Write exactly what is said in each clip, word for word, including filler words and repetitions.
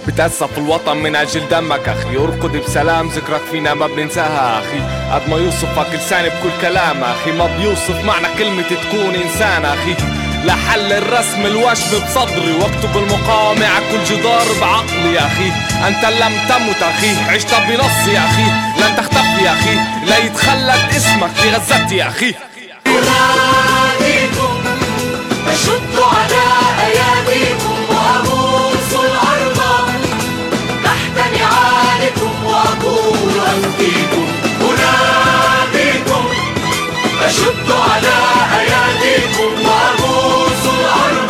بتأسف الوطن من أجل دمك أخي، ارقد بسلام ذكرك فينا ما بننساها أخي. قد ما يوصفك لساني بكل كلام أخي، ما بيوصف معنى كلمة تكون إنسان أخي. لحل الرسم الوشم بصدري، واكتب المقاومة على كل جدار بعقلي يا أخي. أنت لم تمت أخي، عشت بنص يا أخي، لن تختفي يا أخي، لا يتخلد اسمك في غزتي يا أخي. أناديكم أشد على أياديكم وأبوس الأرض تحت نعالكم وأقول أنفيكم. أناديكم أشد على أياديكم وأبوس الأرض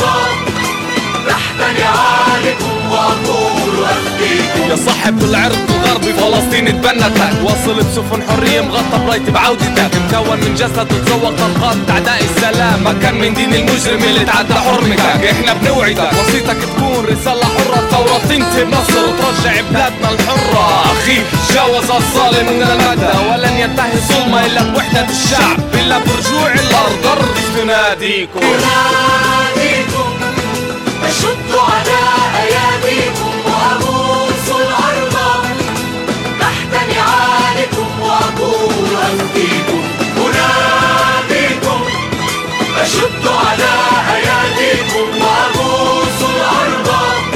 تحت نعالكم وأقول أنفيكم. يا صاحب العرض الغربي فلسطين اتبنتك، وصلت سفن حرية مغطى برايت بعودتك، مكون من جسد تتذوق طلقات أعداء السلام، ما كان من دين المجرم اللي تعدى حرمتك. احنا بنوعدك وصيتك تكون رسالة حرة، الثورة تنتهي بنصر وترجع بلادنا الحرة أخي. جاوز الظالم من المدى ولن ينتهي الظلمة إلا بوحدة الشعب، إلا برجوع الأرض. أرض تناديكم أناديكم أشد على أياديكم وأبوس الأرض تحت نعالكم وأقول أنفيكم. أناديكم أشد على أياديكم وأبوس الأرض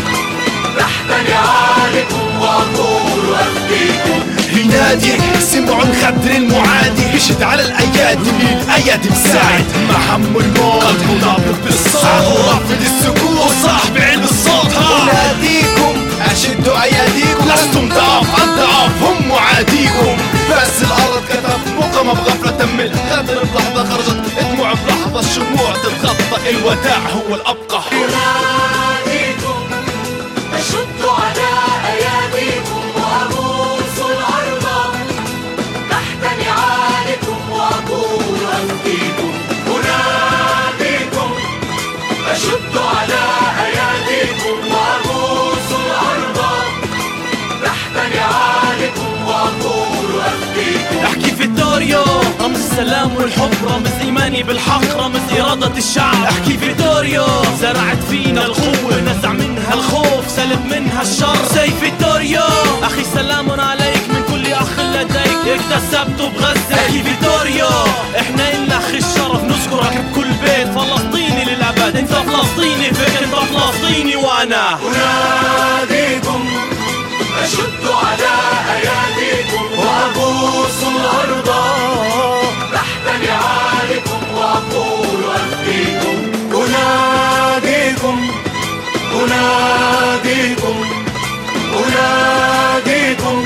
تحت نعالكم وأقول أنفيكم. يناديك سمعوا الخدر المعادي، يشد على الأيادي، الأيادي بساعد مع هم الموت، قلبه نابض بالصوت ورافض السكوت وصاحب علم الصوت. أناديكم أشدوا أياديكم، لستم ضعاف الضعاف هم معاديكم. بس الأرض كتب مقامة بغفلة تم الخدر بلحظة، خرجت دموع بلحظة، الشموع تتغطى، الوداع هو الأبقى. أناديكم أشد على أياديكم وأبوس الأرض تحت نعالكم وأقول أنفيكم. أناديكم أشد على أياديكم وأبوس الأرض تحت نعالكم وأقول أنفيكم. احكي فيتوريو رمز السلام والحب، رمز إيماني بالحق، رمز إرادة الشعب. احكي فيتوريو زرعت فينا القوة، نزع منها الخوف، سلب منها الشر. سيف فيتوريو أخي سلام عليك من كل أخ لديك، اكتسبته بغزة. احكي فيتوريو احنا إلنا أخي الشرف، نذكرك بكل بيت، فلسطيني للأبد. انت فلسطيني فيك، انت فلسطيني وأنا. أناديكم أشد على أياديكم وأبوس الأرض تحت نعالكم وأقول أنفيكم. أناديكم أناديكم أناديكم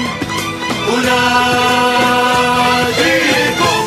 أناديكم.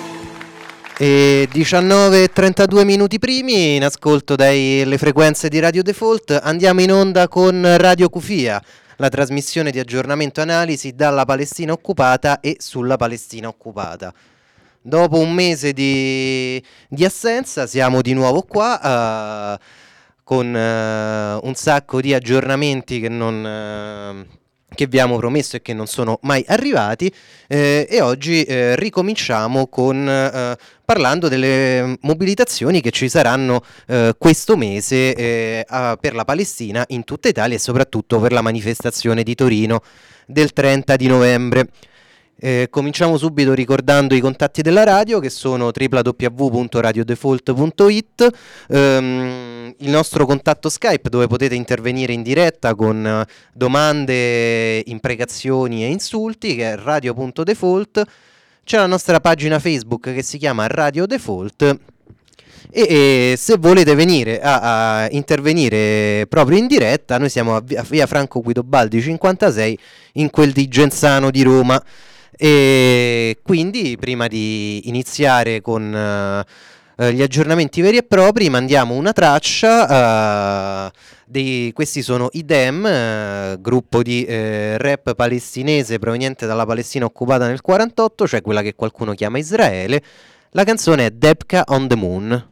E diciannove e trentadue minuti primi, in ascolto dalle frequenze di Radio Default. Andiamo in onda con Radio Cufia, la trasmissione di aggiornamento e analisi dalla Palestina occupata e sulla Palestina occupata. Dopo un mese di, di assenza siamo di nuovo qua uh, con uh, un sacco di aggiornamenti che non... Uh, che vi abbiamo promesso e che non sono mai arrivati, eh, e oggi eh, ricominciamo con eh, parlando delle mobilitazioni che ci saranno eh, questo mese eh, a, per la Palestina in tutta Italia e soprattutto per la manifestazione di Torino del trenta di novembre. Eh, cominciamo subito ricordando i contatti della radio, che sono w w w punto radio default punto i t, ehm, il nostro contatto Skype dove potete intervenire in diretta con uh, domande, imprecazioni e insulti, che è radio punto default. C'è la nostra pagina Facebook che si chiama Radio Default e, e se volete venire a, a intervenire proprio in diretta, noi siamo a via, via Franco Guidobaldi cinquantasei in quel di Genzano di Roma. E quindi prima di iniziare con uh, gli aggiornamenti veri e propri mandiamo una traccia, uh, dei, questi sono i Dem, uh, gruppo di uh, rap palestinese proveniente dalla Palestina occupata nel quarantotto, cioè quella che qualcuno chiama Israele. La canzone è Debka on the Moon.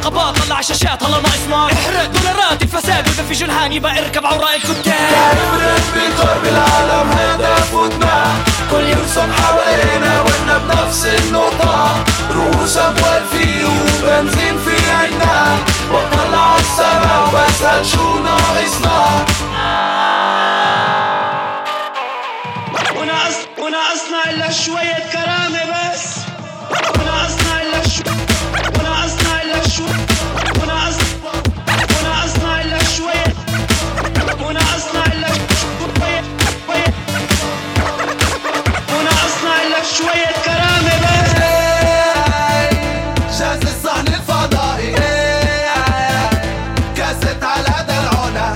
عقبات طلع شاشات هلا ناقصنا احرق دولارات الفساد وقفي جنهان يبقى اركب عوراء الكتاب نفرد بقرب العالم هدفنا كل يرسم حوالينا واحنا بنفس النقطة رؤوس أموال فيه وبنزين في عنا وطلع عالسما وبسأل شو ناقصنا وناقص وناقصنا إلا شوية كرامة بس وناقصنا إلا شو وناقصنا إلا شو وناقص وناقصنا إلا شوية وناقصنا إلا شوية وناقصنا إلا شوية كرامة بس جاز الصحن الفضائي كاسة على دلعونا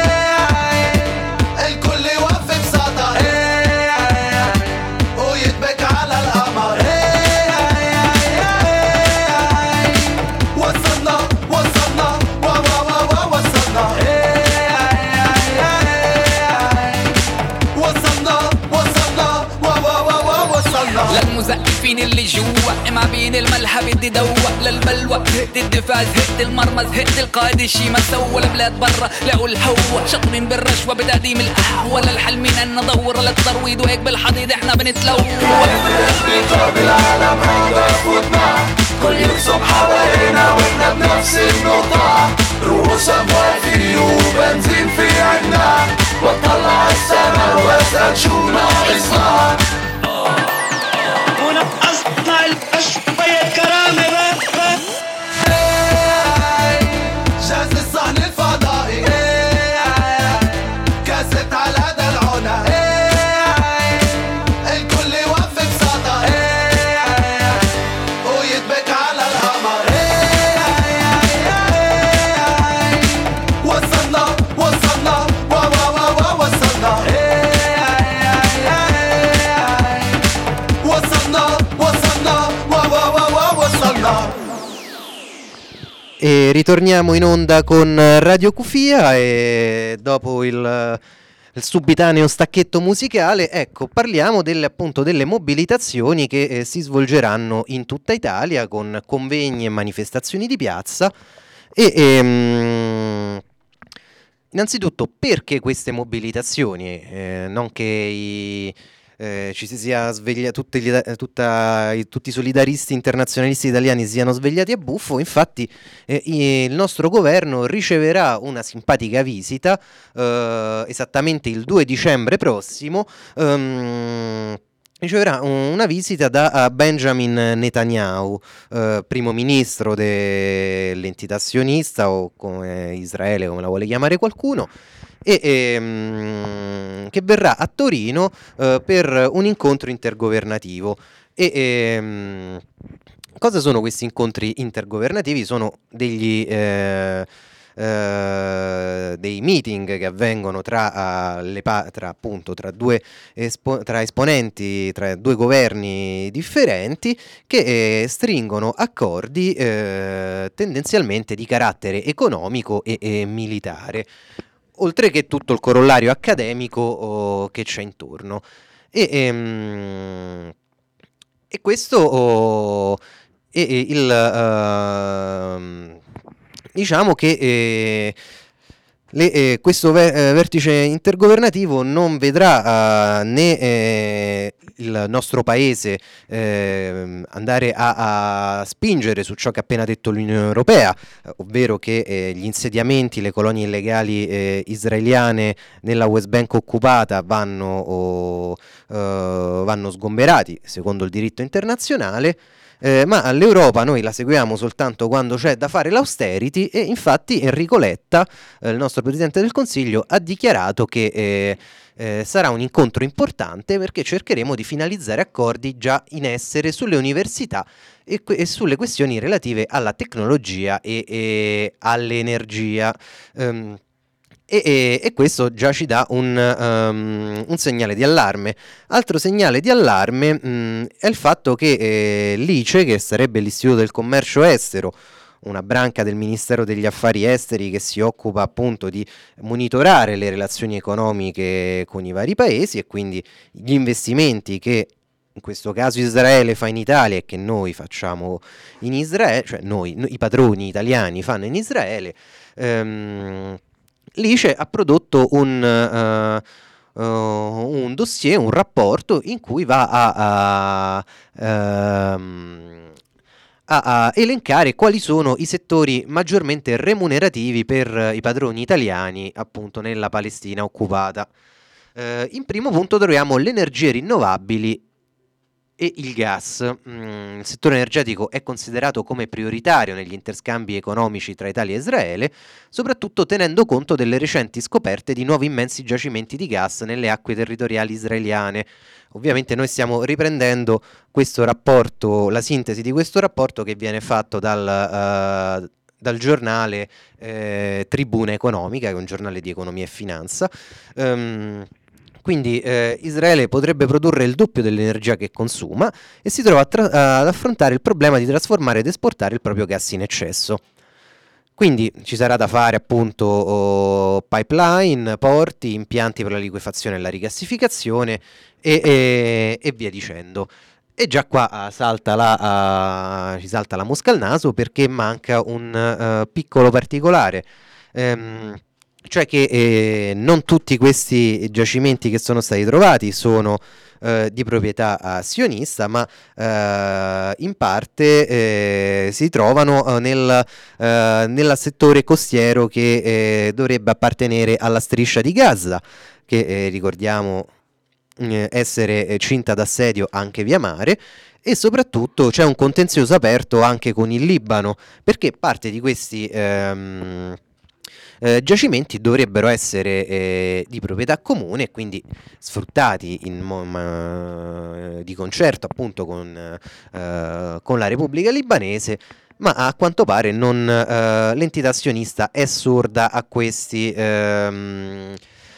الكل يوقف بساطة ويدبك على القمر وصلنا وصلنا و و و و وصلنا وصلنا وصلنا و و و و وصلنا للمزقفين اللي جوا ما بين الملحة بدي دوق للبلوى هقت الدفاز هقت المرمز هقت القائد الشي ما سوى البلاد برا لقوا الهوى شاطرين بالرشوة بتقديم القهوة للحل من ان ندور للترويض وهيك بالحضيض احنا بنتلوى بقرب العالم هدفنا كل يرسم حوالينا واحنا بنفس النقطة رؤوس أموال فيه وبنزين في عنا وطلع السما واسأل شو ناقصنا وناقصنا إلا شوية كرامة بس جاز الصحن الفضائي كاسة على دلعونا الكل يوقف بساطة ويدبك على القمر وصلنا وصلنا و و و و وصلنا وصلنا وصلنا و و و و وصلنا E ritorniamo in onda con Radio Cufia e dopo il, il subitaneo stacchetto musicale, ecco, parliamo delle, appunto delle mobilitazioni che eh, si svolgeranno in tutta Italia con convegni e manifestazioni di piazza e ehm, innanzitutto perché queste mobilitazioni, eh, non che i eh, ci si sia sveglia tutti, gli, tutta, i, tutti i solidaristi internazionalisti italiani siano svegliati a buffo. Infatti eh, il nostro governo riceverà una simpatica visita eh, esattamente il due dicembre prossimo. Um, riceverà una visita da Benjamin Netanyahu, eh, primo ministro dell'entità sionista o come Israele, come la vuole chiamare qualcuno, e ehm, che verrà a Torino eh, per un incontro intergovernativo. E ehm, cosa sono questi incontri intergovernativi? Sono degli eh, eh, dei meeting che avvengono tra, uh, le pa- tra appunto tra due espo- tra esponenti, tra due governi differenti che eh, stringono accordi eh, tendenzialmente di carattere economico e, e militare, oltre che tutto il corollario accademico oh, che c'è intorno. E, ehm, e questo oh, e, e il uh, diciamo che eh, le, eh, questo ver- eh, vertice intergovernativo non vedrà uh, né eh, il nostro paese eh, andare a, a spingere su ciò che ha appena detto l'Unione Europea, eh, ovvero che eh, gli insediamenti, le colonie illegali eh, israeliane nella West Bank occupata vanno, o, uh, vanno sgomberati secondo il diritto internazionale. Eh, ma l'Europa noi la seguiamo soltanto quando c'è da fare l'austerity, e infatti Enrico Letta, eh, il nostro Presidente del Consiglio, ha dichiarato che eh, eh, sarà un incontro importante perché cercheremo di finalizzare accordi già in essere sulle università e, que- e sulle questioni relative alla tecnologia e, e all'energia. Um, E, e, e questo già ci dà un, um, un segnale di allarme. Altro segnale di allarme mh, è il fatto che eh, l'I C E, che sarebbe l'Istituto del Commercio Estero, una branca del Ministero degli Affari Esteri che si occupa appunto di monitorare le relazioni economiche con i vari paesi e quindi gli investimenti che in questo caso Israele fa in Italia e che noi facciamo in Israele, cioè noi, noi i padroni italiani fanno in Israele, ehm, l'I C E ha prodotto un, uh, uh, un dossier, un rapporto in cui va a, a, ehm, a, a elencare quali sono i settori maggiormente remunerativi per i padroni italiani appunto nella Palestina occupata. Uh, in primo punto troviamo le energie rinnovabili e il gas. Mm, il settore energetico è considerato come prioritario negli interscambi economici tra Italia e Israele, soprattutto tenendo conto delle recenti scoperte di nuovi immensi giacimenti di gas nelle acque territoriali israeliane. Ovviamente noi stiamo riprendendo questo rapporto, la sintesi di questo rapporto che viene fatto dal, uh, dal giornale eh, Tribuna Economica, che è un giornale di economia e finanza. Um, Quindi eh, Israele potrebbe produrre il doppio dell'energia che consuma e si trova a tra- ad affrontare il problema di trasformare ed esportare il proprio gas in eccesso. Quindi ci sarà da fare appunto oh, pipeline, porti, impianti per la liquefazione e la rigassificazione e, e, e via dicendo. E già qua uh, salta la, uh, ci salta la mosca al naso perché manca un uh, piccolo particolare. Um, Cioè che eh, non tutti questi giacimenti che sono stati trovati sono eh, di proprietà eh, sionista, ma eh, in parte eh, si trovano eh, nel, eh, nel settore costiero che eh, dovrebbe appartenere alla striscia di Gaza, che eh, ricordiamo eh, essere eh, cinta d'assedio anche via mare. E soprattutto c'è un contenzioso aperto anche con il Libano, perché parte di questi ehm, Eh, giacimenti dovrebbero essere eh, di proprietà comune e quindi sfruttati in mo- ma, di concerto appunto con, eh, con la Repubblica Libanese, ma a quanto pare non, eh, l'entità sionista è sorda a questi ehm,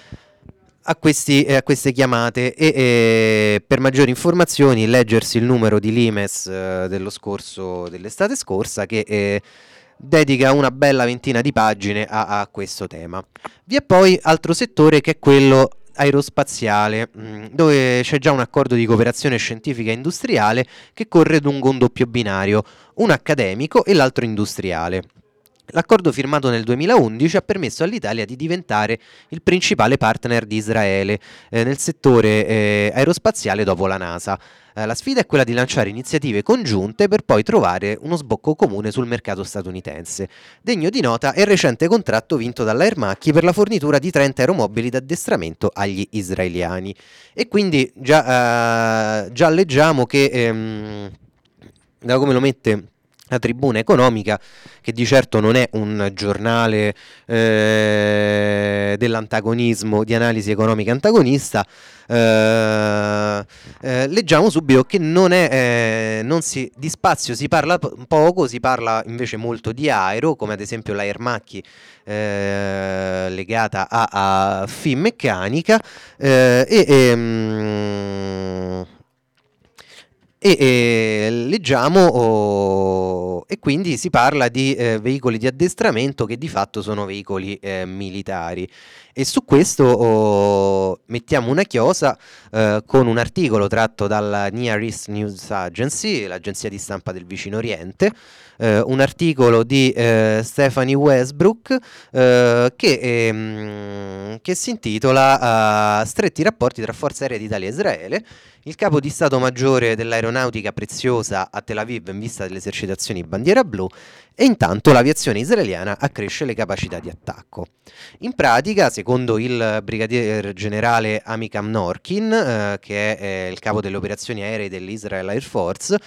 a, questi, eh, a queste chiamate e eh, per maggiori informazioni leggersi il numero di Limes eh, dello scorso, dell'estate scorsa, che eh, dedica una bella ventina di pagine a, a questo tema. Vi è poi altro settore che è quello aerospaziale, mh, dove c'è già un accordo di cooperazione scientifica e industriale che corre lungo un doppio binario, uno accademico e l'altro industriale. L'accordo firmato nel duemilaundici ha permesso all'Italia di diventare il principale partner di Israele eh, nel settore eh, aerospaziale dopo la NASA. Eh, la sfida è quella di lanciare iniziative congiunte per poi trovare uno sbocco comune sul mercato statunitense. Degno di nota è il recente contratto vinto dall'Air Macchi per la fornitura di trenta aeromobili d'addestramento agli israeliani. E quindi già, eh, già leggiamo che, ehm, da come lo mette la Tribuna Economica, che di certo non è un giornale eh, dell'antagonismo, di analisi economica antagonista, eh, eh, leggiamo subito che non è, eh, non si, di spazio si parla po- poco, si parla invece molto di aero, come ad esempio la Air Macchi eh, legata a, a Finmeccanica eh, e... Ehm, E, e leggiamo oh, e quindi si parla di eh, veicoli di addestramento che di fatto sono veicoli eh, militari, e su questo oh, mettiamo una chiosa eh, con un articolo tratto dalla Near East News Agency, l'agenzia di stampa del Vicino Oriente, eh, un articolo di eh, Stephanie Westbrook eh, che, ehm, che si intitola uh, Stretti rapporti tra Forze Aeree d'Italia e Israele. Il capo di Stato Maggiore dell'aeronautica preziosa a Tel Aviv in vista delle esercitazioni bandiera blu, e intanto l'aviazione israeliana accresce le capacità di attacco. In pratica, secondo il brigadier generale Amikam Norkin, eh, che è eh, il capo delle operazioni aeree dell'Israel Air Force,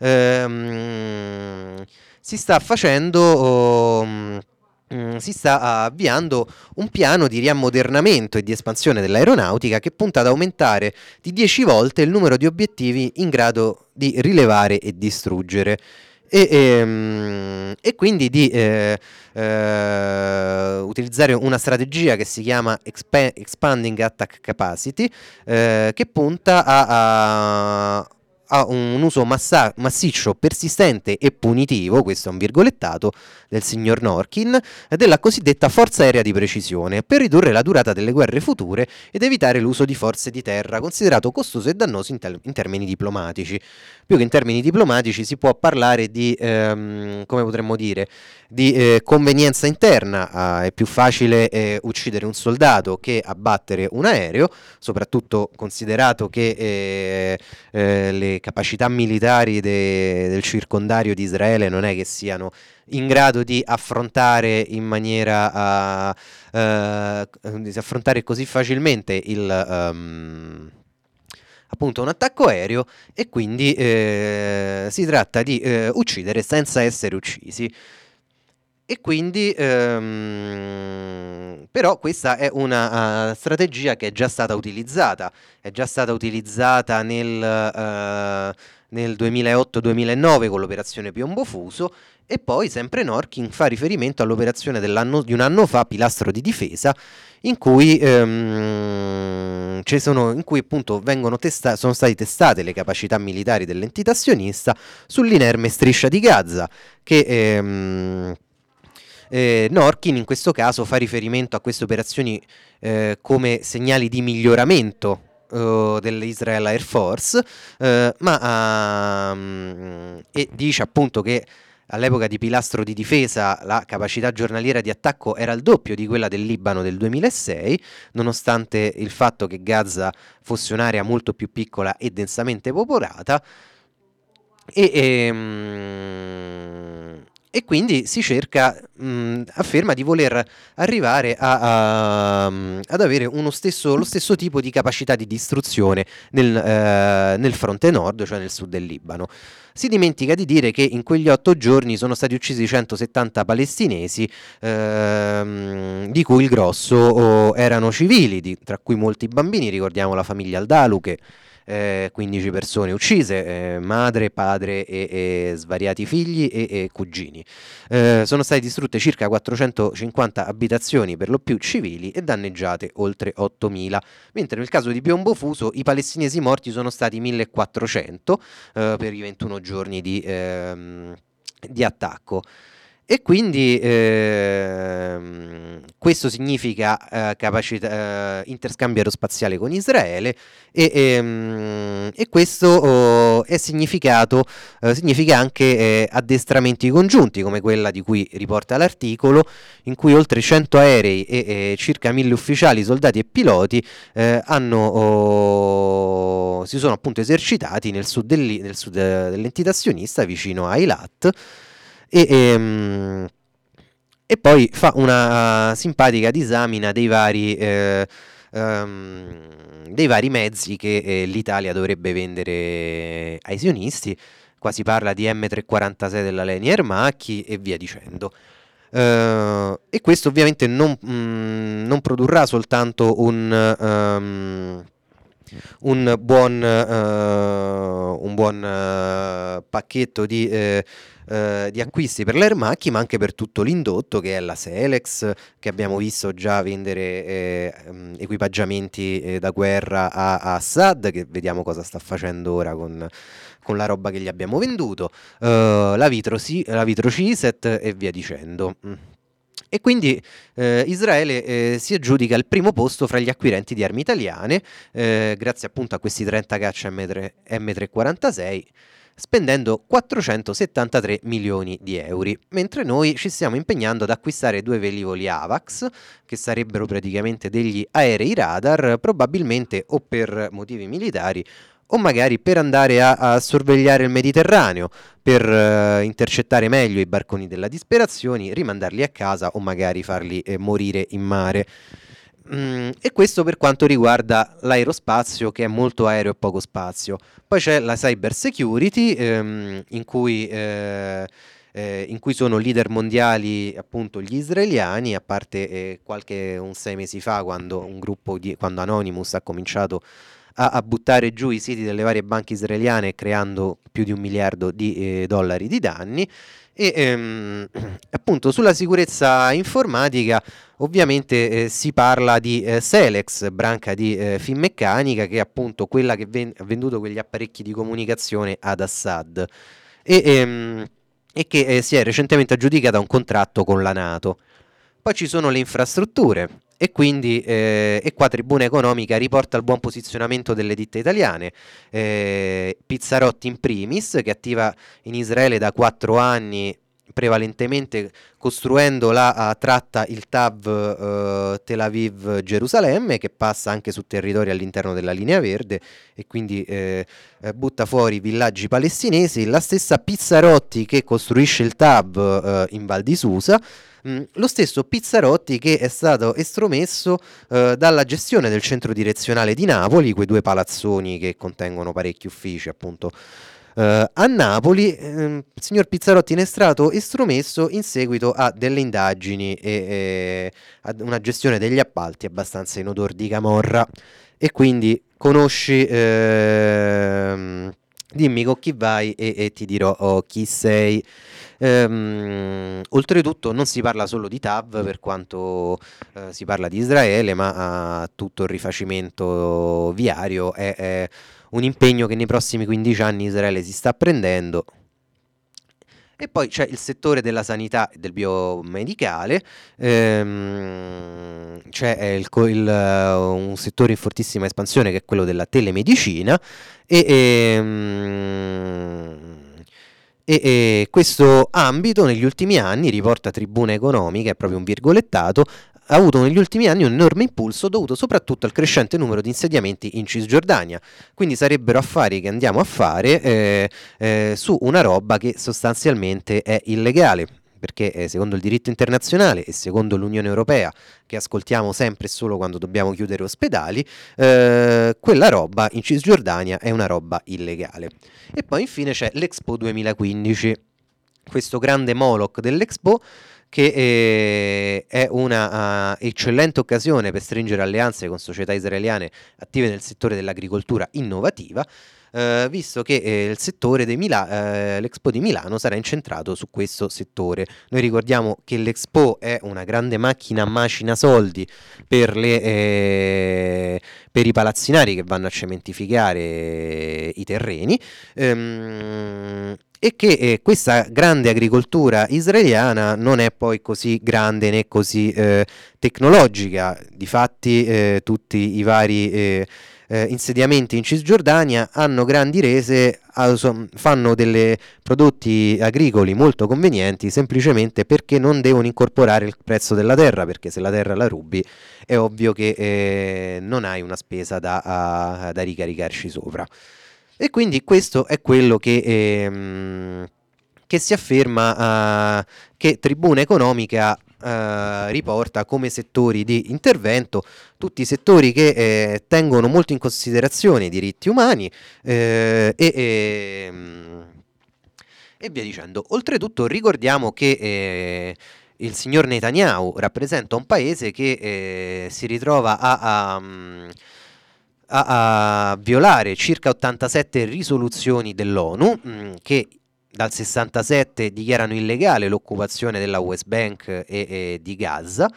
ehm, si sta facendo... Oh, si sta avviando un piano di riammodernamento e di espansione dell'aeronautica che punta ad aumentare di dieci volte il numero di obiettivi in grado di rilevare e distruggere, e, e, e quindi di eh, eh, utilizzare una strategia che si chiama Expa- Expanding Attack Capacity, eh, che punta a, a a un uso massa- massiccio, persistente e punitivo, questo è un virgolettato del signor Norkin, della cosiddetta forza aerea di precisione per ridurre la durata delle guerre future ed evitare l'uso di forze di terra, considerato costoso e dannoso in, tel- in termini diplomatici. Più che in termini diplomatici si può parlare di, ehm, come potremmo dire, di eh, convenienza interna. Eh, è più facile eh, uccidere un soldato che abbattere un aereo, soprattutto considerato che eh, eh, le capacità militari de- del circondario di Israele non è che siano in grado di affrontare in maniera uh, uh, di affrontare così facilmente il um, appunto un attacco aereo, e quindi eh, si tratta di eh, uccidere senza essere uccisi. E quindi ehm, però questa è una uh, strategia che è già stata utilizzata, è già stata utilizzata nel, uh, nel duemilaotto duemilanove con l'operazione Piombo Fuso, e poi sempre Norkin fa riferimento all'operazione dell'anno, di un anno fa, Pilastro di difesa, in cui, ehm, ci sono, in cui appunto vengono testa- sono state testate le capacità militari dell'entità sionista sull'inerme striscia di Gaza, che ehm, eh, Norkin in questo caso fa riferimento a queste operazioni eh, come segnali di miglioramento uh, dell'Israel Air Force, eh, ma um, e dice appunto che all'epoca di Pilastro di difesa la capacità giornaliera di attacco era il doppio di quella del Libano del duemilasei, nonostante il fatto che Gaza fosse un'area molto più piccola e densamente popolata. E, ehm, e quindi si cerca, mh, afferma di voler arrivare a, a- ad avere uno stesso, lo stesso tipo di capacità di distruzione nel, eh, nel fronte nord, cioè nel sud del Libano. Si dimentica di dire che in quegli otto giorni sono stati uccisi centosettanta palestinesi, ehm, di cui il grosso oh, erano civili, di- tra cui molti bambini. Ricordiamo la famiglia Aldalu, che eh, quindici persone uccise, eh, madre, padre e, e svariati figli e, e cugini. Eh, sono state distrutte circa quattrocentocinquanta abitazioni, per lo più civili, e danneggiate oltre ottomila, mentre nel caso di Piombo Fuso i palestinesi morti sono stati millequattrocento eh, per i ventuno giorni di, ehm, di attacco. E quindi ehm, questo significa eh, capacità, eh, interscambio aerospaziale con Israele, e, ehm, e questo oh, è significato, eh, significa anche eh, addestramenti congiunti, come quella di cui riporta l'articolo, in cui oltre cento aerei e, e circa mille ufficiali, soldati e piloti eh, hanno, oh, si sono appunto esercitati nel sud, del, nel sud dell'entità sionista, vicino a Eilat. E, ehm, e poi fa una uh, simpatica disamina dei vari, eh, ehm, dei vari mezzi che eh, l'Italia dovrebbe vendere ai sionisti. Qua si parla di M trecentoquarantasei della Leni Aermacchi e via dicendo. Eh, e questo ovviamente non, mh, non produrrà soltanto un... um, un buon, eh, un buon eh, pacchetto di, eh, eh, di acquisti per l'Aermacchi, ma anche per tutto l'indotto, che è la Selex, che abbiamo visto già vendere eh, ehm, equipaggiamenti eh, da guerra a, a Assad, che vediamo cosa sta facendo ora con, con la roba che gli abbiamo venduto, eh, la Vitro, la Vitro Ciset e via dicendo. Mm. E quindi eh, Israele eh, si aggiudica il primo posto fra gli acquirenti di armi italiane, eh, grazie appunto a questi trenta caccia M trecentoquarantasei, spendendo quattrocentosettantatré milioni di euro, mentre noi ci stiamo impegnando ad acquistare due velivoli AVAX, che sarebbero praticamente degli aerei radar, probabilmente o per motivi militari o magari per andare a, a sorvegliare il Mediterraneo, per uh, intercettare meglio i barconi della disperazione, rimandarli a casa o magari farli eh, morire in mare. Mm, e questo per quanto riguarda l'aerospazio, che è molto aereo e poco spazio. Poi c'è la cyber security, ehm, in cui... Eh, Eh, in cui sono leader mondiali appunto gli israeliani, a parte eh, qualche un sei mesi fa, quando un gruppo di, quando Anonymous ha cominciato a, a buttare giù i siti delle varie banche israeliane, creando più di un miliardo di eh, dollari di danni. E ehm, appunto sulla sicurezza informatica ovviamente eh, si parla di eh, Selex, branca di eh, Finmeccanica, che è appunto quella che ven- ha venduto quegli apparecchi di comunicazione ad Assad e, ehm, e che eh, si è recentemente aggiudicata un contratto con la NATO. Poi ci sono le infrastrutture e quindi eh, e qua Tribuna Economica riporta il buon posizionamento delle ditte italiane, eh, Pizzarotti in primis, che attiva in Israele da quattro anni, prevalentemente costruendo la uh, tratta il T A V uh, Tel Aviv-Gerusalemme, che passa anche su territori all'interno della linea verde e quindi eh, eh, butta fuori villaggi palestinesi. La stessa Pizzarotti che costruisce il T A V uh, in Val di Susa. Mm, lo stesso Pizzarotti che è stato estromesso uh, dalla gestione del centro direzionale di Napoli, quei due palazzoni che contengono parecchi uffici appunto Uh, a Napoli. ehm, il signor Pizzarotti ne è stato estromesso in seguito a delle indagini e, e ad una gestione degli appalti abbastanza in odor di camorra. E quindi conosci, ehm, dimmi con chi vai e, e ti dirò oh, chi sei. Ehm, oltretutto non si parla solo di T A V, per quanto eh, si parla di Israele, ma uh, tutto il rifacimento viario è, è un impegno che nei prossimi quindici anni Israele si sta prendendo. E poi c'è il settore della sanità e del biomedicale, ehm, c'è il, il, un settore in fortissima espansione che è quello della telemedicina e, ehm, e, e questo ambito negli ultimi anni, riporta Tribuna Economica, è proprio un virgolettato, ha avuto negli ultimi anni un enorme impulso dovuto soprattutto al crescente numero di insediamenti in Cisgiordania. Quindi sarebbero affari che andiamo a fare eh, eh, su una roba che sostanzialmente è illegale, perché eh, secondo il diritto internazionale e secondo l'Unione Europea, che ascoltiamo sempre e solo quando dobbiamo chiudere ospedali, eh, quella roba in Cisgiordania è una roba illegale. E poi infine c'è l'Expo duemilaquindici, questo grande Moloch dell'Expo, che eh, è una uh, eccellente occasione per stringere alleanze con società israeliane attive nel settore dell'agricoltura innovativa, eh, visto che eh, il settore di Mila- eh, l'Expo di Milano sarà incentrato su questo settore. Noi ricordiamo che l'Expo è una grande macchina macina soldi per, le, eh, per i palazzinari che vanno a cementificare eh, i terreni, ehm, e che eh, questa grande agricoltura israeliana non è poi così grande né così eh, tecnologica. Difatti eh, tutti i vari eh, eh, insediamenti in Cisgiordania hanno grandi rese, fanno dei prodotti agricoli molto convenienti semplicemente perché non devono incorporare il prezzo della terra, perché se la terra la rubi è ovvio che eh, non hai una spesa da, a, da ricaricarci sopra. E quindi questo è quello che, ehm, che si afferma, uh, che Tribuna Economica uh, riporta come settori di intervento, tutti i settori che eh, tengono molto in considerazione i diritti umani eh, e, e, e via dicendo. Oltretutto ricordiamo che eh, il signor Netanyahu rappresenta un paese che eh, si ritrova a... a A, a violare circa ottantasette risoluzioni dell'ONU mh, che dal sessantasette dichiarano illegale l'occupazione della West Bank e, e di Gaza.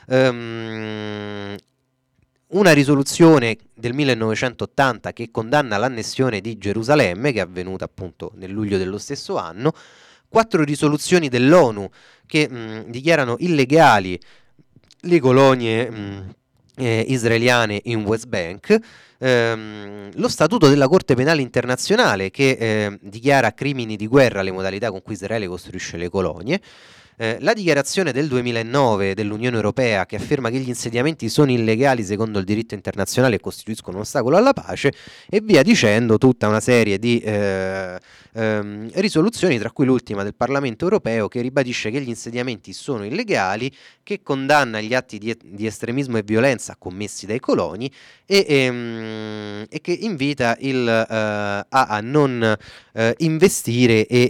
Um, una risoluzione del millenovecentottanta che condanna l'annessione di Gerusalemme, che è avvenuta appunto nel luglio dello stesso anno. Quattro risoluzioni dell'ONU che mh, dichiarano illegali le colonie mh, Eh, israeliane in West Bank, ehm, lo statuto della Corte Penale Internazionale che eh, dichiara crimini di guerra le modalità con cui Israele costruisce le colonie, eh, la dichiarazione del duemilanove dell'Unione Europea che afferma che gli insediamenti sono illegali secondo il diritto internazionale e costituiscono un ostacolo alla pace, e via dicendo tutta una serie di eh, ehm, risoluzioni, tra cui l'ultima del Parlamento Europeo che ribadisce che gli insediamenti sono illegali, che condanna gli atti di, di estremismo e violenza commessi dai coloni e, ehm, e che invita il, eh, a, a non eh, investire e,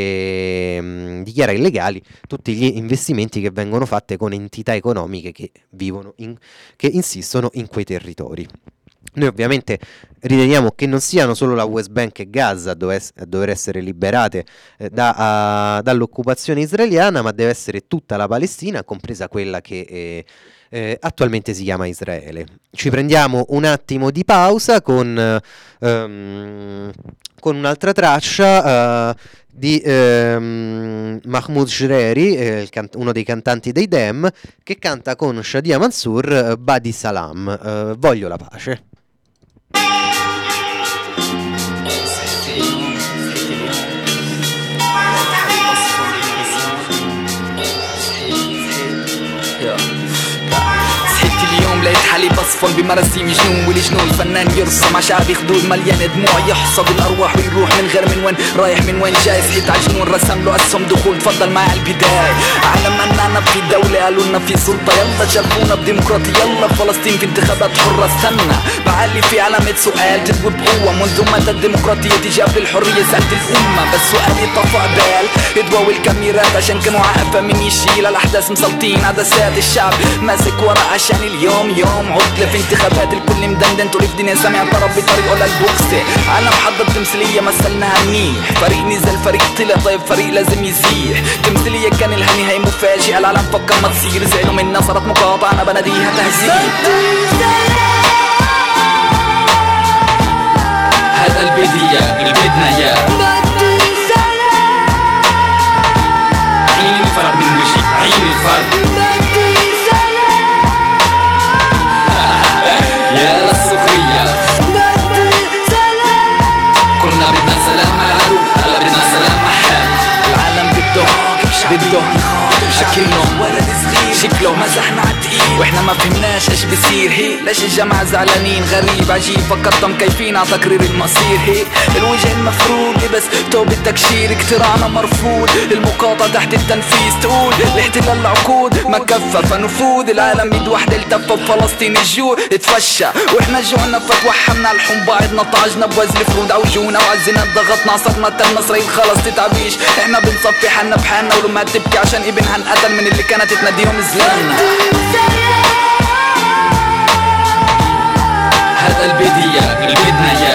e dichiara illegali tutti gli investimenti che vengono fatti con entità economiche che vivono in, che insistono in quei territori. Noi ovviamente riteniamo che non siano solo la West Bank e Gaza a dover, a dover essere liberate eh, da, a, dall'occupazione israeliana, ma deve essere tutta la Palestina, compresa quella che eh, eh, attualmente si chiama Israele. Ci prendiamo un attimo di pausa con, ehm, con un'altra traccia eh, di ehm, Mahmoud Shreri, eh, il can- uno dei cantanti dei Dem, che canta con Shadia Mansour eh, Badi Salam, eh, Voglio la pace. لقيت حالي بصفن بمراسيم جنون والجنون الفنان يرسم عشابي خدود مليانة دموع يحصد الأرواح ويروح من غير من وين رايح من وين جاي صحيت عالجنون رسم له أسهم دخول تفضل معي على البداية عالم أننا في دولة قالوا لنا في سلطة يلا جربونا بديمقراطية يلا فلسطين في انتخابات حرة استنى بعلي في علامة سؤال تدوي بقوة منذ متى الديمقراطية تجاب للحرية سألت الأمة بس سؤالي طفى بال ادواوي الكاميرات عشان كانوا عارفة من يشيل الأحداث مسلطين عدسات الشعب ماسك ورا عشان اليوم يوم عطلة في انتخابات الكل مدندن طول الدنيا سامع طرب بطريقه للبوكسة عالم حضر تمثيلية مثلناها منيح فريق نزل فريق طلع طيب فريق لازم يزيح تمثيلية كان الهني هي مفاجئة العالم فكر ما تصير زعلوا منا صارت مقاطعة أنا بناديها تهزيق هذا البدية البدنا يا عين الفرد من وجهي عين الفرد يا للسخرية كنا بدنا سلام على العدو هلا بدنا سلام محل العالم بده بده شكلنا ولد صغير شكله مزحنا عالتقيل واحنا ما فهمناش ايش بصير هي ليش الجماعة زعلانين غريب عجيب فكرتهم كيفين على تقرير المصير هي الوجه المفروض بس توب التكشير اقتراعنا مرفوض المقاطعة تحت التنفيذ تقول الاحتلال العقود ما كفى فنفوذ العالم يد واحدة التفى بفلسطين الجوع اتفشى واحنا جوعنا فتوحمنا الحم بعضنا طعجنا بوزن فرود عوجونا وعزنا ضغطنا عصرنا تم اسرائيل خلص تتعبيش احنا بنصفي حالنا بحالنا ولما تبكي عشان ابنها انقتل من اللي كانت تناديهم زلالنا هذا البدية البدنا يا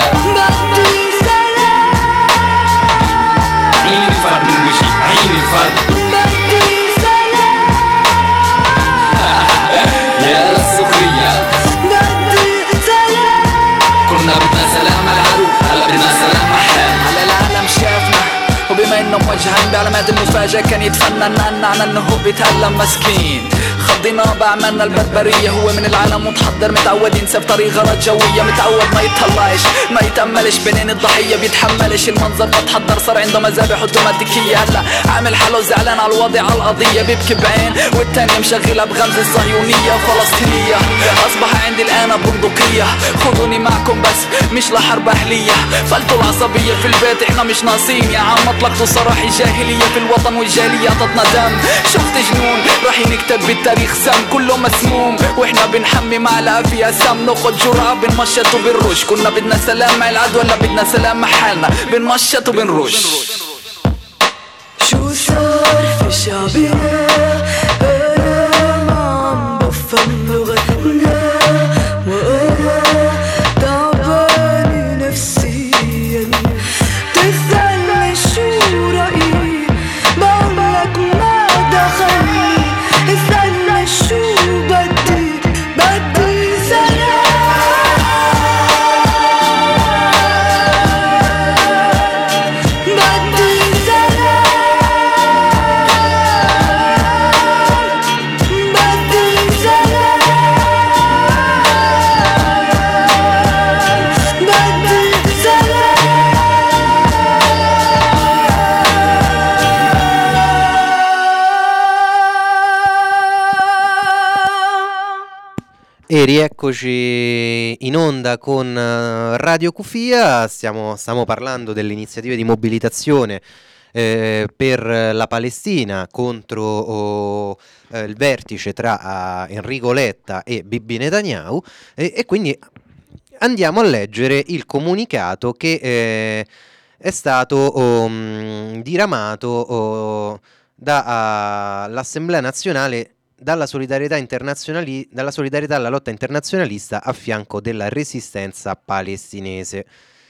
عين الفرد من وجهي عين الفرد يا للسخرية كنا بدنا سلام على العدو هلا بدنا سلام محل على العالم شافنا وبما انه موجهين بعلامات المفاجأة كان يتفنن عنا انه هو بيتألم مسكين خضينا بعملنا البربرية هو من العالم متحضر متعود ينسى بطريق غلط جوية متعود ما يتطلعش ما يتأملش بنين الضحية بيتحملش المنظر فتحضر صار عنده مذابح اوتوماتيكية هلا عامل حاله زعلان على الوضع على القضية بيبكي بعين والتانية مشغلها بغمزة الصهيونية فلسطينية أصبح عندي الآن بندقية خذوني معكم بس مش لحرب أهلية فلتوا العصبية في البيت احنا مش ناقصين يا عم اطلقتوا صراحة جاهلية في الوطن والجالية عطتنا دم شفت جنون راح نكتب بالتاريخ سم كله مسموم واحنا بنحمي معلقة فيها سم ناخد جرعة بنمشط وبنرش كنا بدنا سلام مع العدو ولا بدنا سلام مع حالنا بنمشط وبنرش شو صار في شعبنا أنا ما عم بفهم لغتنا وأنا تعبانة نفسيا تسألني شو رأيي بقولك ما دخلني اسألني شو بدي بدي سلام بدي سلام بدي سلام بدي سلام E rieccoci in onda con eh, Radio Cufia, stiamo, stiamo parlando delle iniziative di mobilitazione eh, per la Palestina contro oh, eh, il vertice tra eh, Enrico Letta e Bibi Netanyahu e, e quindi andiamo a leggere il comunicato che eh, è stato oh, mh, diramato oh, dall'Assemblea Nazionale dalla solidarietà, internazionali- dalla solidarietà alla lotta internazionalista a fianco della resistenza palestinese.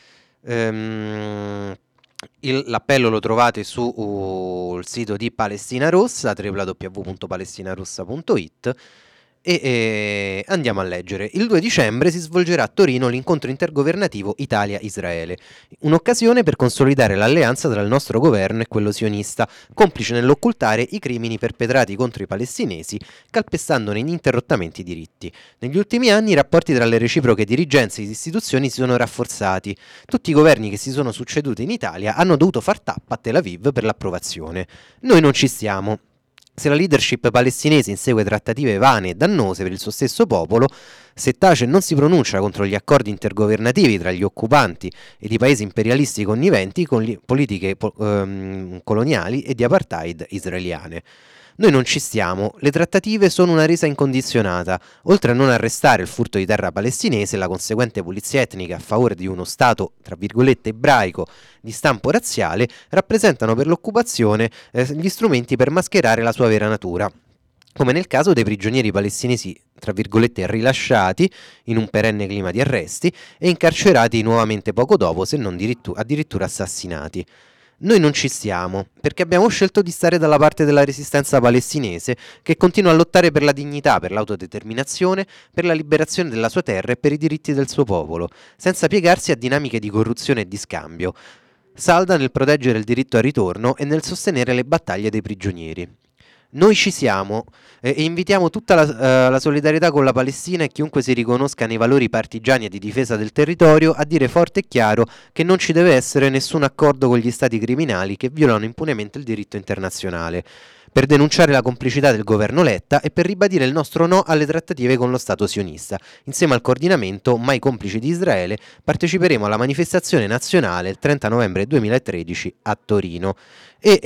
Ehm, il- l'appello lo trovate sul uh, sito di Palestina Rossa, w w w punto palestinarossa punto i t, e eh, andiamo a leggere. Il due dicembre si svolgerà a Torino l'incontro intergovernativo Italia-Israele, un'occasione per consolidare l'alleanza tra il nostro governo e quello sionista, complice nell'occultare i crimini perpetrati contro i palestinesi, calpestandone ininterrottamente i diritti. Negli ultimi anni i rapporti tra le reciproche dirigenze ed istituzioni si sono rafforzati. Tutti i governi che si sono succeduti in Italia hanno dovuto far tappa a Tel Aviv per l'approvazione. Noi non ci stiamo. Se la leadership palestinese insegue trattative vane e dannose per il suo stesso popolo, se tace e non si pronuncia contro gli accordi intergovernativi tra gli occupanti ed i paesi imperialisti conniventi con le politiche po- ehm, coloniali e di apartheid israeliane. Noi non ci stiamo, le trattative sono una resa incondizionata, oltre a non arrestare il furto di terra palestinese e la conseguente pulizia etnica a favore di uno Stato, tra virgolette, ebraico di stampo razziale, rappresentano per l'occupazione eh, gli strumenti per mascherare la sua vera natura, come nel caso dei prigionieri palestinesi, tra virgolette, rilasciati in un perenne clima di arresti e incarcerati nuovamente poco dopo, se non dirittu- addirittura assassinati. Noi non ci stiamo, perché abbiamo scelto di stare dalla parte della resistenza palestinese, che continua a lottare per la dignità, per l'autodeterminazione, per la liberazione della sua terra e per i diritti del suo popolo, senza piegarsi a dinamiche di corruzione e di scambio, salda nel proteggere il diritto al ritorno e nel sostenere le battaglie dei prigionieri. Noi ci siamo eh, e invitiamo tutta la, eh, la solidarietà con la Palestina e chiunque si riconosca nei valori partigiani e di difesa del territorio a dire forte e chiaro che non ci deve essere nessun accordo con gli stati criminali che violano impunemente il diritto internazionale, per denunciare la complicità del governo Letta e per ribadire il nostro no alle trattative con lo Stato sionista. Insieme al coordinamento Mai complici di Israele parteciperemo alla manifestazione nazionale il trenta novembre duemilatredici a Torino. E...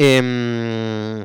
Ehm,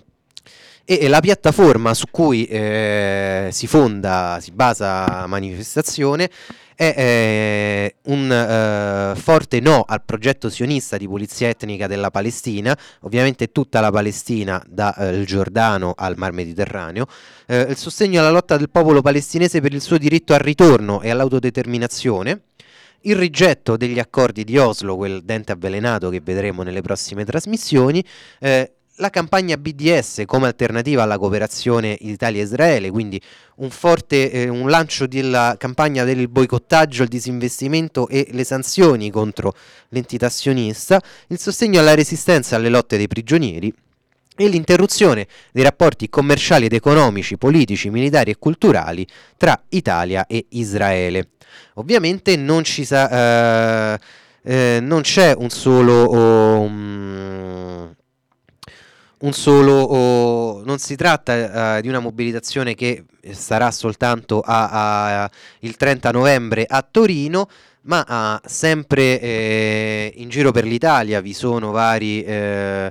E la piattaforma su cui eh, si fonda, si basa la manifestazione è eh, un eh, forte no al progetto sionista di pulizia etnica della Palestina, ovviamente tutta la Palestina dal eh, Giordano al Mar Mediterraneo, eh, il sostegno alla lotta del popolo palestinese per il suo diritto al ritorno e all'autodeterminazione, il rigetto degli accordi di Oslo, quel dente avvelenato che vedremo nelle prossime trasmissioni, eh, la campagna B D S come alternativa alla cooperazione Italia-Israele, quindi un forte eh, un lancio della campagna del boicottaggio, il disinvestimento e le sanzioni contro l'entità sionista, il sostegno alla resistenza e alle lotte dei prigionieri e l'interruzione dei rapporti commerciali ed economici, politici, militari e culturali tra Italia e Israele. Ovviamente non ci sa, eh, eh, non c'è un solo um, un solo oh, non si tratta uh, di una mobilitazione che sarà soltanto a, a, il trenta novembre a Torino, ma uh, sempre eh, in giro per l'Italia vi sono vari eh,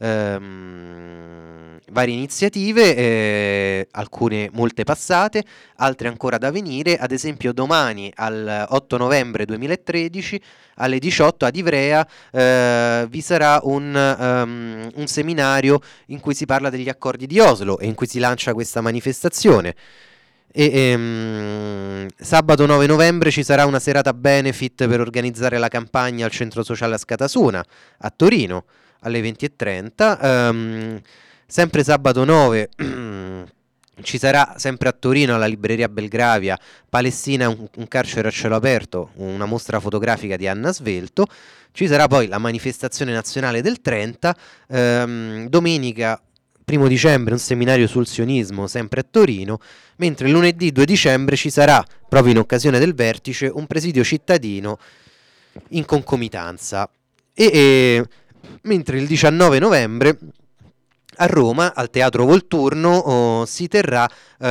ehm, varie iniziative, eh, alcune molte passate, altre ancora da venire. Ad esempio domani al otto novembre duemilatredici alle diciotto ad Ivrea eh, vi sarà un, um, un seminario in cui si parla degli accordi di Oslo e in cui si lancia questa manifestazione. E, ehm, sabato nove novembre ci sarà una serata benefit per organizzare la campagna al centro sociale Ascatasuna a Torino alle venti e trenta. Um, sempre sabato nove ci sarà sempre a Torino alla libreria Belgravia Palestina, un, un carcere a cielo aperto, una mostra fotografica di Anna Svelto. Ci sarà poi la manifestazione nazionale del trenta, ehm, domenica primo dicembre un seminario sul sionismo sempre a Torino, mentre lunedì due dicembre ci sarà, proprio in occasione del vertice, un presidio cittadino in concomitanza. E, e mentre il diciannove novembre a Roma, al Teatro Volturno, oh, si terrà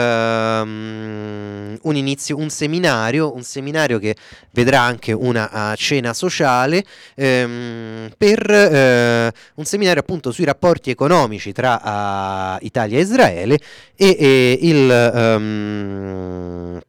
um, un inizio, un seminario, un seminario che vedrà anche una uh, cena sociale, um, per uh, un seminario appunto sui rapporti economici tra uh, Italia e Israele e, e il... Um,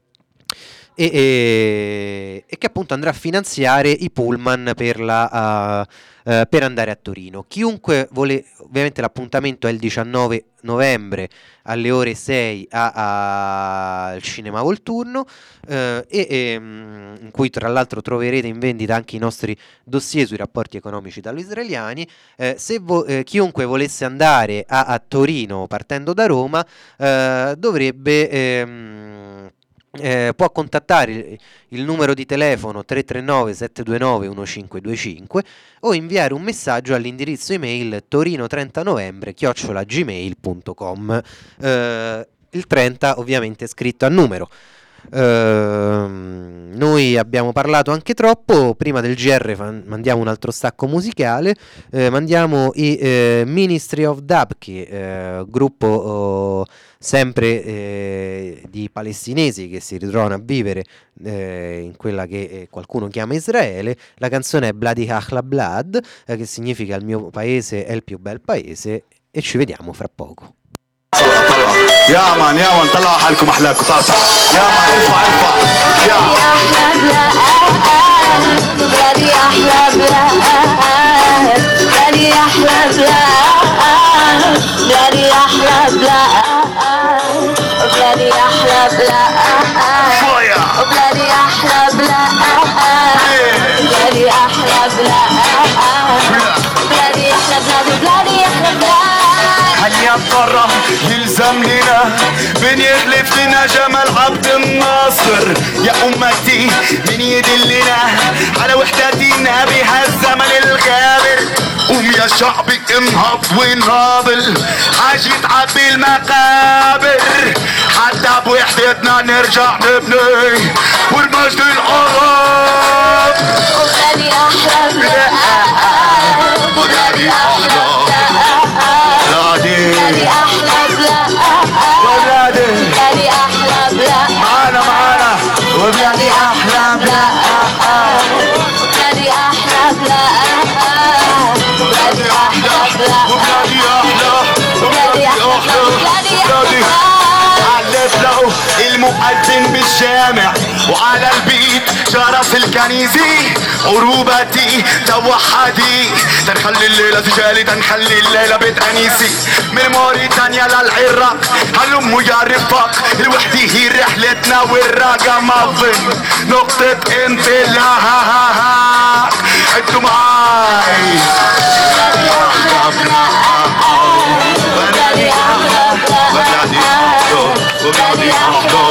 E, e, e che appunto andrà a finanziare i pullman per la, uh, eh, per andare a Torino. Chiunque vuole, ovviamente l'appuntamento è il diciannove novembre alle ore sei a, a, al Cinema Volturno, eh, e, e in cui tra l'altro troverete in vendita anche i nostri dossier sui rapporti economici italo-israeliani. Eh, se vo- eh, chiunque volesse andare a, a Torino partendo da Roma, eh, dovrebbe ehm, eh, può contattare il, il numero di telefono tre tre nove sette due nove uno cinque due cinque o inviare un messaggio all'indirizzo email torino trenta novembre chiocciola gmail punto com, eh, il trenta ovviamente scritto a numero. Uh, noi abbiamo parlato anche troppo. Prima del G R fan- mandiamo un altro stacco musicale, uh, mandiamo i uh, Ministry of Dabki, uh, gruppo uh, sempre uh, di palestinesi che si ritrovano a vivere uh, in quella che uh, qualcuno chiama Israele. La canzone è Bloody Ahla Blood, uh, che significa il mio paese è il più bel paese, e ci vediamo fra poco. يا مان يا مان طلعوا حالكم احلاكم طاطا يا مان ارفع ارفع يا بلادي احلى بلاد بلادي احلى بلاد بلادي احلى بلاد بلادي احلى بلاد بلادي احلى بلاد بلادي احلى بلاد بلادي احلى بلاد بلادي احلى بلاد هنيا برا يلزم لنا بنغلف لنا جمال عبد الناصر يا امتي من يدلنا على وحدتنا بهالزمن الغابر. قوم يا شعبي انهض وناضل حاجة تعبي المقابر حتى بوحدتنا نرجع نبني والمجد العرب. بلادي احلى بلاد بلادي احلى بلادي احلى بلاد بلادي بلادي احلى بلاد معانا معانا وبلادي احلى بلاد بلادي احلى بلاد بلادي احلى بلاد وبلادي احلى بلادي احلى بلادي احلى علف له المؤذن بالجامع وعلى البيت جرس الكنيسة عروبتي توحدي تنخلي الليلة تجالي تنخلي الليلة بيت أنيسي من موريتانيا للعراق هلموا يا رفاق الوحدة هي رحلتنا والرقم أظن نقطة انطلاق عدوا معاي بلادي احلى بلاد بلادي بلادي أحلى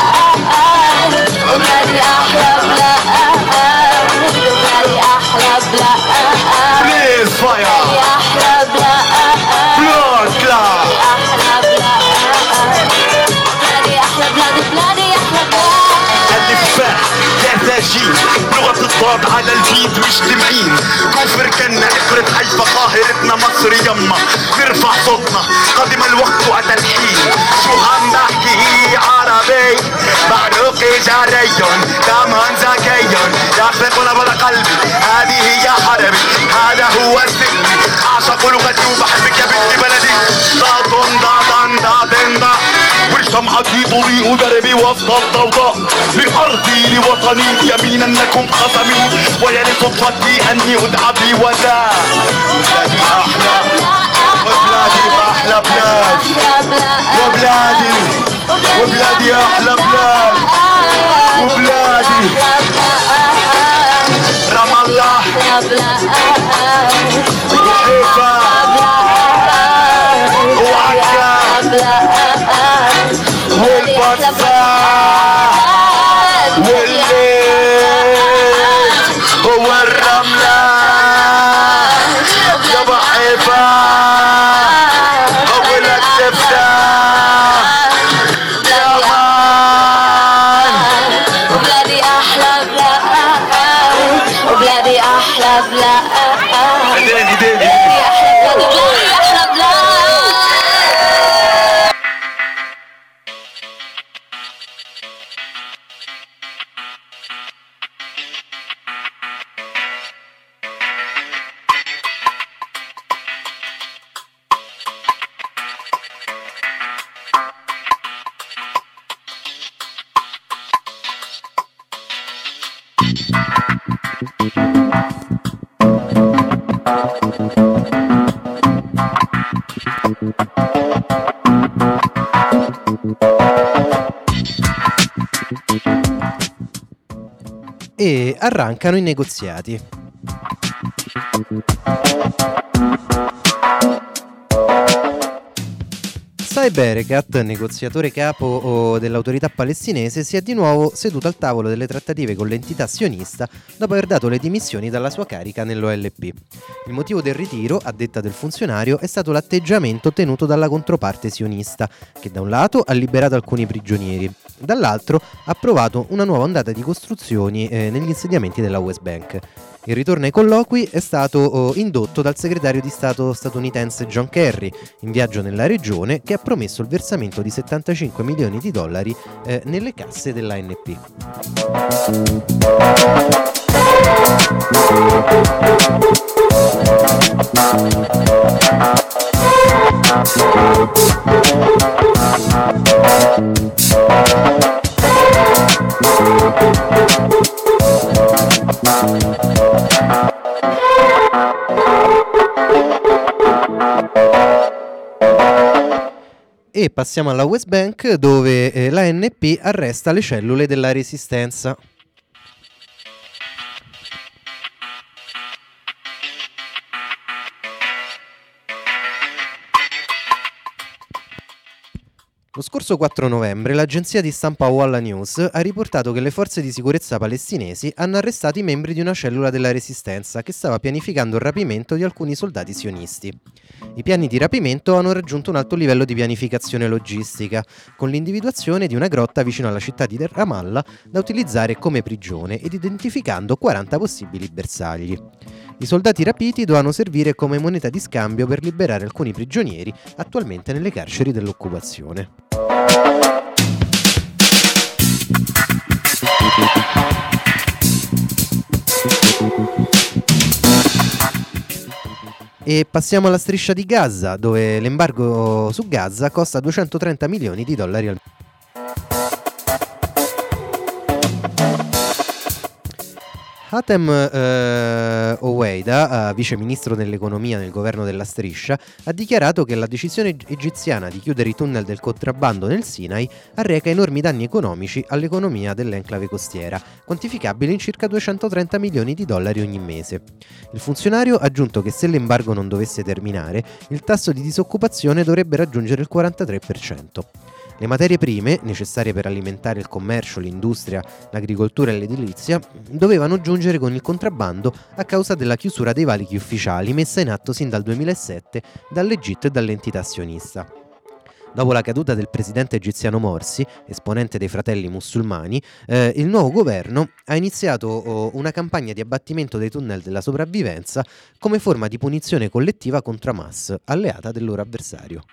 بلادي احلى بلاد بلادي احلى بلاد Please fire بلادي احلى بلاد Blood clot احلى بلاد بلادي احلى بلاد بلادي احلى بلاد الفاح كرتاجين لغة الضاد على البيت مجتمعين كفر كنا إفرة حيفا قاهرتنا مصر يما نرفع صوتنا قدم الوقت وأتى الحين شو عم نحكي عربي بعرقي جري كمان ذكي لا أخلاق ولا بلا قلبي هذه هي حربي هذا هو سلمي أعشق لغتي وبحبك يا بنتي بلدي ضادن ضادن ضادن ضا والشمعتي طريق دربي وسط الضوضاء لأرضي لوطني يمينا لكم قسمي ويرث فضلي أني أدعى بوداع بلادي أحلى وبلادي أحلى بلاد وبلادي وبلادي أحلى بلاد وبلادي رام الله وحيفا وعكا والبطفاء والليل هو الرملة يا بحيفا أول التفتاح يا مان بلادي احلى بلاد وبلادي احلى بلاد ايديني ايديني بلادي احلى بلاد بلادي احلى بلاد E arrancano i negoziati. Saeb Erekat, negoziatore capo dell'autorità palestinese, si è di nuovo seduto al tavolo delle trattative con l'entità sionista dopo aver dato le dimissioni dalla sua carica nell'O L P. Il motivo del ritiro, a detta del funzionario, è stato l'atteggiamento tenuto dalla controparte sionista, che da un lato ha liberato alcuni prigionieri, dall'altro ha approvato una nuova ondata di costruzioni eh, negli insediamenti della West Bank. Il ritorno ai colloqui è stato oh, indotto dal segretario di Stato statunitense John Kerry, in viaggio nella regione, che ha promesso il versamento di settantacinque milioni di dollari eh, nelle casse dell'A N P. E passiamo alla West Bank, dove eh, l'A N P arresta le cellule della resistenza. Lo scorso quattro novembre l'agenzia di stampa Walla News ha riportato che le forze di sicurezza palestinesi hanno arrestato i membri di una cellula della resistenza che stava pianificando il rapimento di alcuni soldati sionisti. I piani di rapimento hanno raggiunto un alto livello di pianificazione logistica, con l'individuazione di una grotta vicino alla città di Ramallah da utilizzare come prigione ed identificando quaranta possibili bersagli. I soldati rapiti dovevano servire come moneta di scambio per liberare alcuni prigionieri attualmente nelle carceri dell'occupazione. E passiamo alla striscia di Gaza, dove l'embargo su Gaza costa duecentotrenta milioni di dollari al mese. Hatem eh, Oweida, eh, vice ministro dell'economia nel governo della striscia, ha dichiarato che la decisione egiziana di chiudere i tunnel del contrabbando nel Sinai arreca enormi danni economici all'economia dell'enclave costiera, quantificabili in circa duecentotrenta milioni di dollari ogni mese. Il funzionario ha aggiunto che se l'embargo non dovesse terminare, il tasso di disoccupazione dovrebbe raggiungere il quarantatré per cento. Le materie prime, necessarie per alimentare il commercio, l'industria, l'agricoltura e l'edilizia, dovevano giungere con il contrabbando a causa della chiusura dei valichi ufficiali messa in atto sin dal duemilasette dall'Egitto e dall'entità sionista. Dopo la caduta del presidente egiziano Morsi, esponente dei Fratelli Musulmani, eh, il nuovo governo ha iniziato oh, una campagna di abbattimento dei tunnel della sopravvivenza come forma di punizione collettiva contro Hamas, alleata del loro avversario.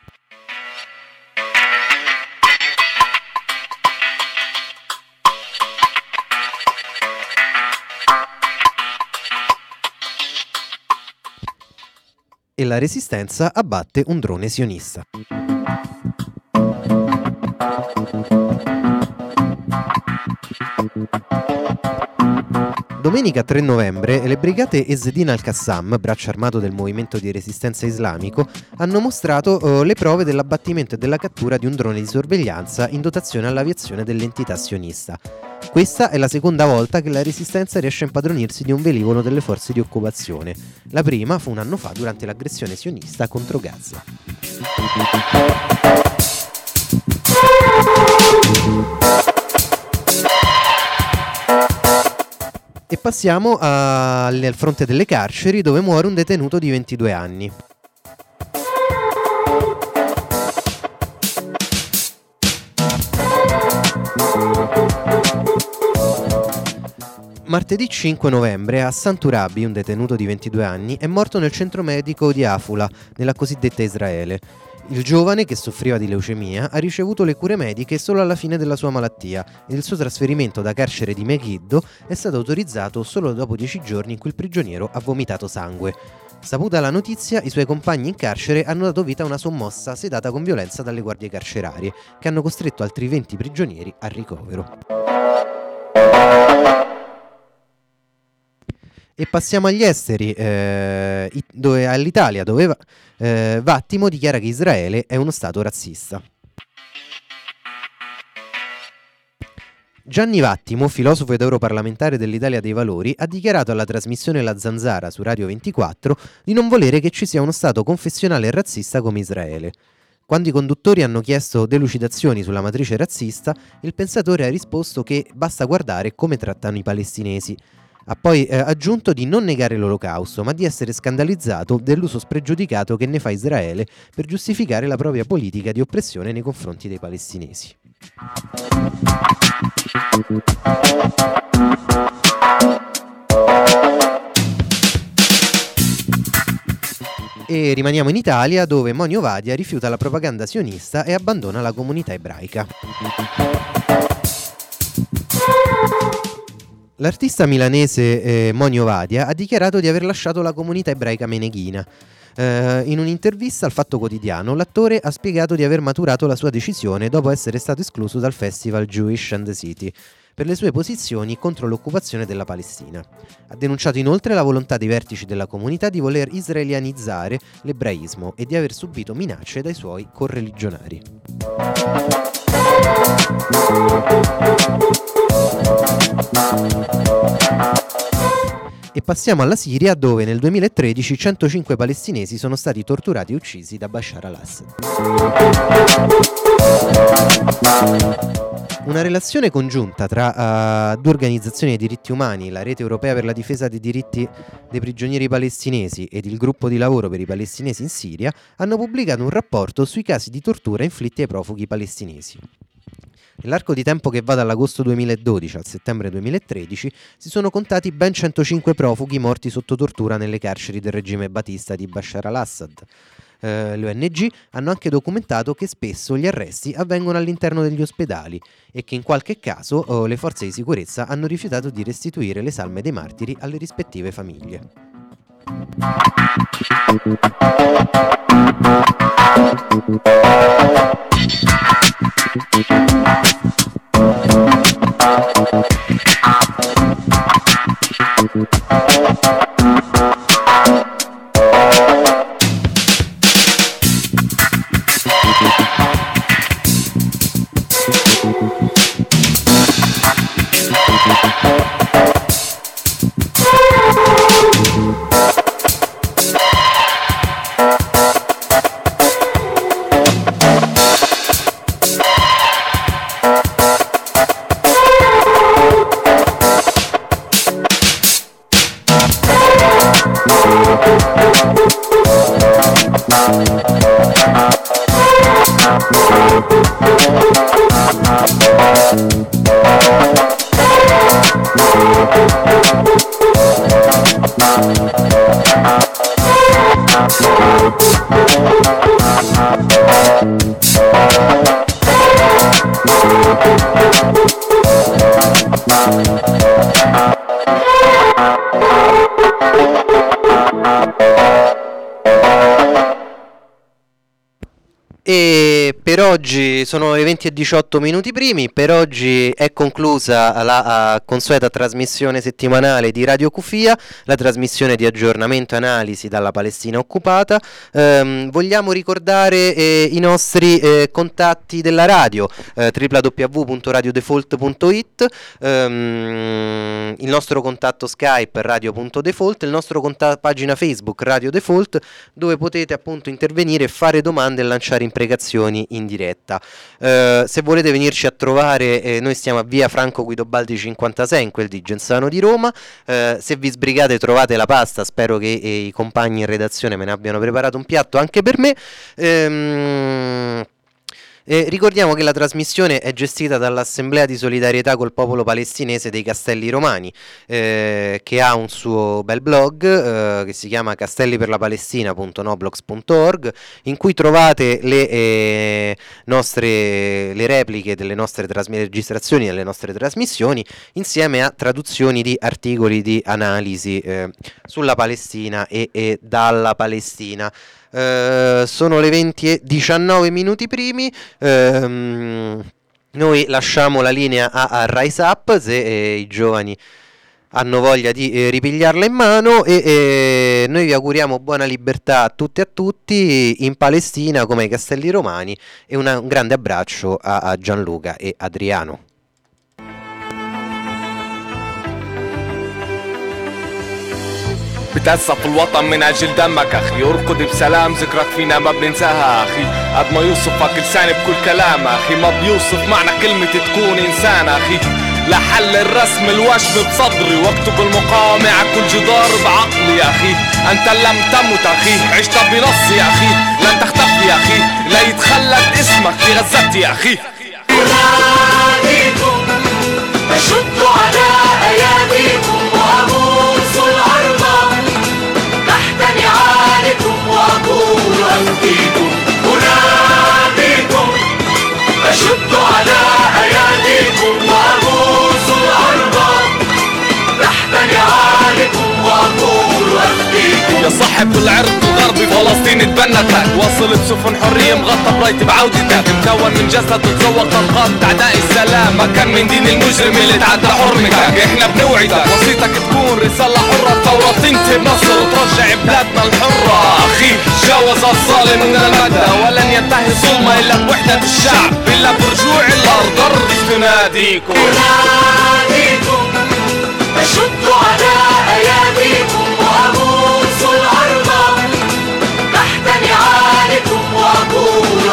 E la resistenza abbatte un drone sionista. Domenica tre novembre le brigate Ezzedin al-Qassam, braccio armato del movimento di resistenza islamico, hanno mostrato eh, le prove dell'abbattimento e della cattura di un drone di sorveglianza in dotazione all'aviazione dell'entità sionista. Questa è la seconda volta che la resistenza riesce a impadronirsi di un velivolo delle forze di occupazione. La prima fu un anno fa durante l'aggressione sionista contro Gaza. E passiamo a, al fronte delle carceri, dove muore un detenuto di ventidue anni. Martedì cinque novembre a Santurabi, un detenuto di ventidue anni, è morto nel centro medico di Afula, nella cosiddetta Israele. Il giovane, che soffriva di leucemia, ha ricevuto le cure mediche solo alla fine della sua malattia e il suo trasferimento da carcere di Megiddo è stato autorizzato solo dopo dieci giorni in cui il prigioniero ha vomitato sangue. Saputa la notizia, i suoi compagni in carcere hanno dato vita a una sommossa sedata con violenza dalle guardie carcerarie, che hanno costretto altri venti prigionieri al ricovero. E passiamo agli esteri, eh, dove, all'Italia, dove eh, Vattimo dichiara che Israele è uno stato razzista. Gianni Vattimo, filosofo ed europarlamentare dell'Italia dei Valori, ha dichiarato alla trasmissione La Zanzara su Radio ventiquattro di non volere che ci sia uno Stato confessionale e razzista come Israele. Quando i conduttori hanno chiesto delucidazioni sulla matrice razzista, il pensatore ha risposto che basta guardare come trattano i palestinesi. Ha poi eh, aggiunto di non negare l'Olocausto, ma di essere scandalizzato dell'uso spregiudicato che ne fa Israele per giustificare la propria politica di oppressione nei confronti dei palestinesi. E rimaniamo in Italia, dove Monio Vadia rifiuta la propaganda sionista e abbandona la comunità ebraica. L'artista milanese eh, Monio Vadia ha dichiarato di aver lasciato la comunità ebraica meneghina. Eh, in un'intervista al Fatto Quotidiano, l'attore ha spiegato di aver maturato la sua decisione dopo essere stato escluso dal festival Jewish and the City per le sue posizioni contro l'occupazione della Palestina. Ha denunciato inoltre la volontà dei vertici della comunità di voler israelianizzare l'ebraismo e di aver subito minacce dai suoi correligionari. E passiamo alla Siria, dove nel duemilatredici centocinque palestinesi sono stati torturati e uccisi da Bashar al-Assad. Una relazione congiunta tra uh, due organizzazioni dei diritti umani, la Rete Europea per la difesa dei diritti dei prigionieri palestinesi ed il gruppo di lavoro per i palestinesi in Siria, hanno pubblicato un rapporto sui casi di tortura inflitti ai profughi palestinesi. Nell'arco di tempo che va dall'agosto duemiladodici al settembre duemilatredici si sono contati ben centocinque profughi morti sotto tortura nelle carceri del regime batista di Bashar al-Assad. Eh, le O N G hanno anche documentato che spesso gli arresti avvengono all'interno degli ospedali e che in qualche caso oh, le forze di sicurezza hanno rifiutato di restituire le salme dei martiri alle rispettive famiglie. E per oggi sono le venti e diciotto minuti primi. Per oggi è conclusa la uh, consueta trasmissione settimanale di Radio Cufia, la trasmissione di aggiornamento e analisi dalla Palestina occupata. Um, vogliamo ricordare eh, i nostri eh, contatti della radio, eh, w w w punto radio default punto i t, um, il nostro contatto Skype radio punto default, il nostro contatto pagina Facebook Radio Default, dove potete appunto intervenire e fare domande e lanciare imprecazioni in diretta. Uh, se volete venirci a trovare, eh, noi stiamo a via Franco Guidobaldi cinquantasei in quel di Genzano di Roma. Uh, se vi sbrigate trovate la pasta, spero che eh, i compagni in redazione me ne abbiano preparato un piatto anche per me. Ehm... Eh, ricordiamo che la trasmissione è gestita dall'Assemblea di Solidarietà col Popolo Palestinese dei Castelli Romani, eh, che ha un suo bel blog eh, che si chiama castelli per la palestina punto noblogs punto org, in cui trovate le eh, nostre le repliche delle nostre trasmi- registrazioni delle nostre trasmissioni, insieme a traduzioni di articoli di analisi eh, sulla Palestina e, e dalla Palestina. Uh, sono le venti e diciannove minuti primi. Uh, noi lasciamo la linea a, a Rise Up, se eh, i giovani hanno voglia di eh, ripigliarla in mano, e eh, noi vi auguriamo buona libertà a tutti e a tutti in Palestina come ai Castelli Romani, e una, un grande abbraccio a, a Gianluca e Adriano. بتأسف الوطن من أجل دمك أخي، ارقد بسلام ذكرك فينا ما بننساها أخي. قد ما يوصفك لساني بكل كلام أخي، ما بيوصف معنى كلمة تكون إنسان أخي. لحل الرسم الوشم بصدري، واكتب المقاومة على كل جدار بعقلي يا أخي. أنت لم تمت أخي، عشت بنص يا أخي، لن تختفي يا أخي، لا يتخلد اسمك في غزتي يا أخي. أناديكم أشد على أياديكم وأبوس الأرض تحت نعالكم وأقول أنفيكم. أناديكم أشد على أياديكم وأبوس الأرض تحت نعالكم وأقول أنفيكم. يا صاحب العرق الغربي فلسطين اتبنتك، وصلت سفن حرية مغطى برايتي بعودتك، مكون من جسد تتذوق طلقات أعداء السلام، ما كان من دين المجرم اللي تعدى حرمتك. احنا بنوعدك وصيتك تكون رسالة حرة، الثورة تنتهي بنصر وترجع بلادنا الحرة أخي. جاوز الظالم من المدى ولن ينتهي ظلمه إلا بوحدة الشعب، إلا برجوع الأرض. أرض تناديكم أناديكم أشد على أياديكم